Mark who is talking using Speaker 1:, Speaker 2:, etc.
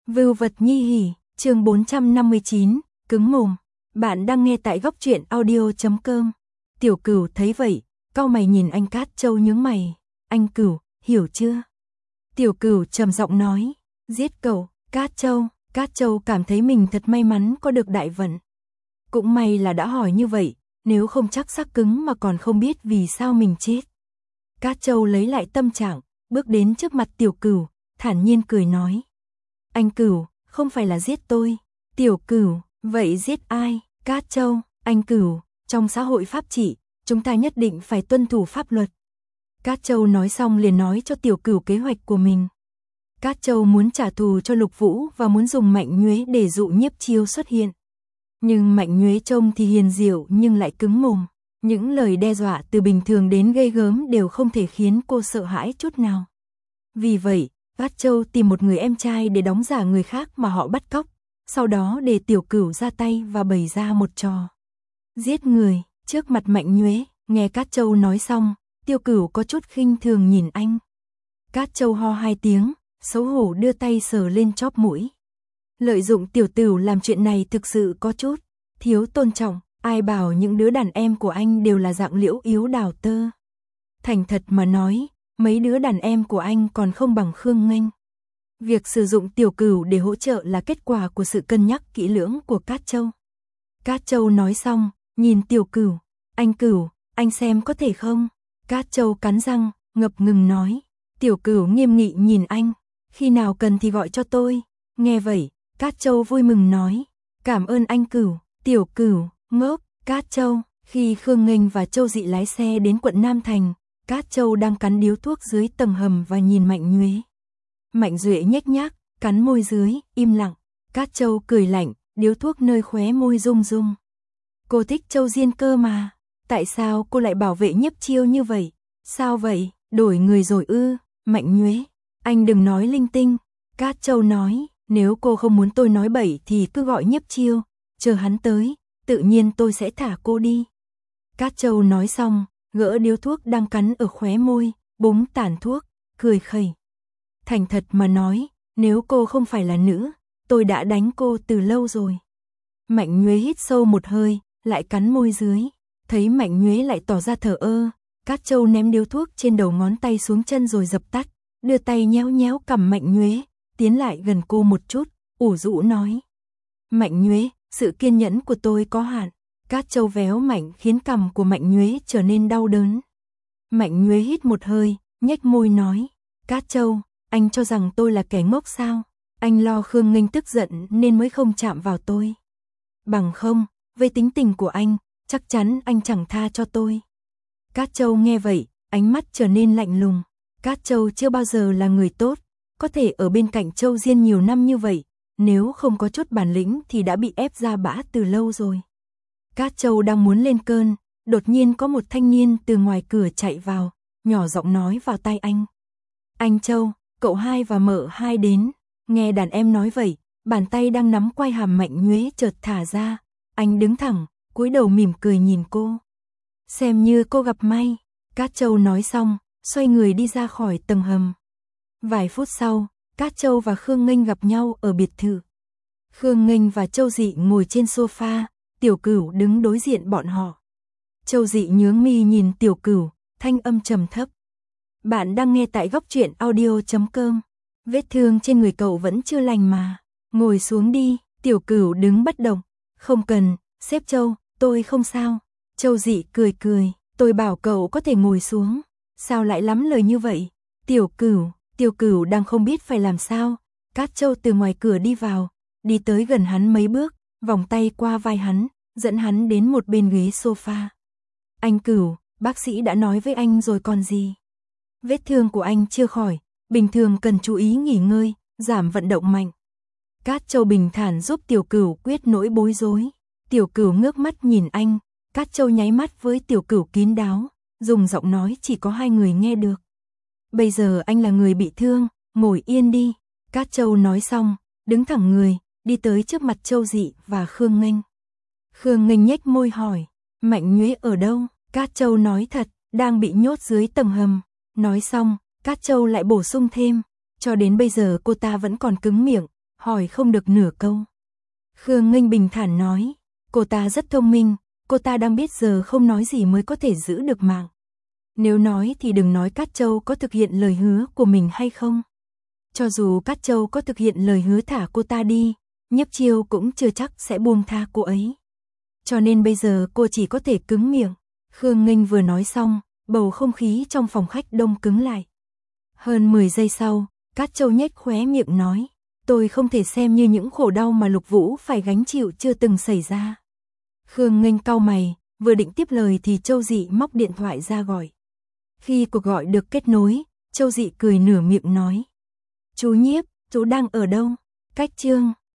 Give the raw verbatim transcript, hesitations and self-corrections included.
Speaker 1: Vưu vật nhi hỉ, chương bốn trăm năm mươi chín, cứng mồm. Bạn đang nghe tại góc truyện audio chấm com. Tiểu Cửu thấy vậy, cau mày nhìn anh Cát Châu nhướng mày. Anh Cửu, hiểu chưa? Tiểu Cửu trầm giọng nói. Giết cậu, Cát Châu. Cát Châu cảm thấy mình thật may mắn có được đại vận. Cũng may là đã hỏi như vậy, nếu không chắc xác cứng mà còn không biết vì sao mình chết. Cát Châu lấy lại tâm trạng, bước đến trước mặt Tiểu Cửu, thản nhiên cười nói. Anh Cửu, không phải là giết tôi. Tiểu Cửu, vậy giết ai? Cát Châu, anh Cửu, trong xã hội pháp trị, chúng ta nhất định phải tuân thủ pháp luật. Cát Châu nói xong liền nói cho Tiểu Cửu kế hoạch của mình. Cát Châu muốn trả thù cho Lục Vũ và muốn dùng Mạnh Nhuế để dụ Nhiếp Chiêu xuất hiện. Nhưng Mạnh Nhuế trông thì hiền diệu nhưng lại cứng mồm. Những lời đe dọa từ bình thường đến ghê gớm đều không thể khiến cô sợ hãi chút nào. Vì vậy, Cát Châu tìm một người em trai để đóng giả người khác mà họ bắt cóc, sau đó để Tiểu Cửu ra tay và bày ra một trò giết người trước mặt Mạnh Nhuế. Nghe Cát Châu nói xong, Tiểu Cửu có chút khinh thường nhìn anh. Cát Châu ho hai tiếng, xấu hổ đưa tay sờ lên chóp mũi. Lợi dụng tiểu tử làm chuyện này thực sự có chút thiếu tôn trọng, ai bảo những đứa đàn em của anh đều là dạng liễu yếu đào tơ. Thành thật mà nói, mấy đứa đàn em của anh còn không bằng Khương Nghênh. Việc sử dụng Tiểu Cửu để hỗ trợ là kết quả của sự cân nhắc kỹ lưỡng của Cát Châu. Cát Châu nói xong, nhìn Tiểu Cửu. Anh Cửu, anh xem có thể không? Cát Châu cắn răng, ngập ngừng nói. Tiểu Cửu nghiêm nghị nhìn anh. Khi nào cần thì gọi cho tôi. Nghe vậy, Cát Châu vui mừng nói. Cảm ơn anh Cửu. Tiểu Cửu, ngốc. Cát Châu, khi Khương Nghênh và Châu Dị lái xe đến quận Nam Thành, Cát Châu đang cắn điếu thuốc dưới tầng hầm và nhìn Mạnh Nhuế. Mạnh Duệ nhếch nhác, cắn môi dưới, im lặng. Cát Châu cười lạnh, điếu thuốc nơi khóe môi rung rung. Cô thích Châu Diên cơ mà. Tại sao cô lại bảo vệ Nhiếp Chiêu như vậy? Sao vậy? Đổi người rồi ư? Mạnh Nhuế, anh đừng nói linh tinh. Cát Châu nói, nếu cô không muốn tôi nói bậy thì cứ gọi Nhiếp Chiêu, chờ hắn tới, tự nhiên tôi sẽ thả cô đi. Cát Châu nói xong, gỡ điếu thuốc đang cắn ở khóe môi, búng tàn thuốc, cười khẩy. Thành thật mà nói, nếu cô không phải là nữ, tôi đã đánh cô từ lâu rồi. Mạnh Nhuế hít sâu một hơi, lại cắn môi dưới. Thấy Mạnh Nhuế lại tỏ ra thờ ơ, Cát Châu ném điếu thuốc trên đầu ngón tay xuống chân rồi dập tắt, đưa tay nhéo nhéo cằm Mạnh Nhuế, tiến lại gần cô một chút, ủ rũ nói. Mạnh Nhuế, sự kiên nhẫn của tôi có hạn. Cát Châu véo mạnh khiến cằm của Mạnh Nhuế trở nên đau đớn. Mạnh Nhuế hít một hơi, nhếch môi nói. Cát Châu, anh cho rằng tôi là kẻ ngốc sao? Anh lo Khương Nghênh tức giận nên mới không chạm vào tôi. Bằng không, với tính tình của anh, chắc chắn anh chẳng tha cho tôi. Cát Châu nghe vậy, ánh mắt trở nên lạnh lùng. Cát Châu chưa bao giờ là người tốt, có thể ở bên cạnh Châu Diên nhiều năm như vậy, nếu không có chút bản lĩnh thì đã bị ép ra bã từ lâu rồi. Cát Châu đang muốn lên cơn, đột nhiên có một thanh niên từ ngoài cửa chạy vào, nhỏ giọng nói vào tai anh. Anh Châu, cậu hai và mợ hai đến. Nghe đàn em nói vậy, bàn tay đang nắm quai hàm Mạnh Nhuế chợt thả ra. Anh đứng thẳng, cúi đầu mỉm cười nhìn cô. Xem như cô gặp may. Cát Châu nói xong, xoay người đi ra khỏi tầng hầm. Vài phút sau, Cát Châu và Khương Nghênh gặp nhau ở biệt thự. Khương Nghênh và Châu Dị ngồi trên sofa, Tiểu Cửu đứng đối diện bọn họ. Châu Dị nhướng mi nhìn Tiểu Cửu, thanh âm trầm thấp. Bạn đang nghe tại góc truyện audio chấm com. Vết thương trên người cậu vẫn chưa lành mà. Ngồi xuống đi. Tiểu Cửu đứng bất động. Không cần, sếp Châu, tôi không sao. Châu Dị cười cười, tôi bảo cậu có thể ngồi xuống. Sao lại lắm lời như vậy? Tiểu Cửu, Tiểu Cửu đang không biết phải làm sao. Cát Châu từ ngoài cửa đi vào, đi tới gần hắn mấy bước, vòng tay qua vai hắn, dẫn hắn đến một bên ghế sofa. Anh Cửu, bác sĩ đã nói với anh rồi còn gì? Vết thương của anh chưa khỏi, bình thường cần chú ý nghỉ ngơi, giảm vận động mạnh. Cát Châu bình thản giúp Tiểu Cửu quyết nỗi bối rối. Tiểu Cửu ngước mắt nhìn anh, Cát Châu nháy mắt với Tiểu Cửu kín đáo, dùng giọng nói chỉ có hai người nghe được. Bây giờ anh là người bị thương, ngồi yên đi. Cát Châu nói xong, đứng thẳng người, đi tới trước mặt Châu Dị và Khương Nghênh. Khương Nghênh nhếch môi hỏi, Mạnh Nhuế ở đâu? Cát Châu nói thật, đang bị nhốt dưới tầng hầm. Nói xong, Cát Châu lại bổ sung thêm, cho đến bây giờ cô ta vẫn còn cứng miệng, hỏi không được nửa câu. Khương Nghênh bình thản nói, cô ta rất thông minh, cô ta đang biết giờ không nói gì mới có thể giữ được mạng. Nếu nói thì đừng nói Cát Châu có thực hiện lời hứa của mình hay không. Cho dù Cát Châu có thực hiện lời hứa thả cô ta đi, Nhiếp Chiêu cũng chưa chắc sẽ buông tha cô ấy. Cho nên bây giờ cô chỉ có thể cứng miệng. Khương Nghênh vừa nói xong, bầu không khí trong phòng khách đông cứng lại. Hơn mười giây sau, Cát Châu nhếch khóe miệng nói, tôi không thể xem như những khổ đau mà Lục Vũ phải gánh chịu chưa từng xảy ra. Khương Nghênh cau mày, vừa định tiếp lời thì Châu Dị móc điện thoại ra gọi. Khi cuộc gọi được kết nối, Châu Dị cười nửa miệng nói, chú Nhiếp, chú đang ở đâu? Cách chương